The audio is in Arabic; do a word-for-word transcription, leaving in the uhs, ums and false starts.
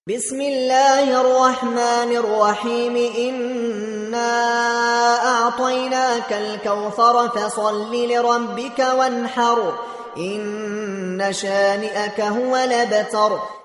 بسم الله الرحمن الرحيم إنا أعطيناك الكوثر فصل لربك وانحر إن شانئك هو الأبتر.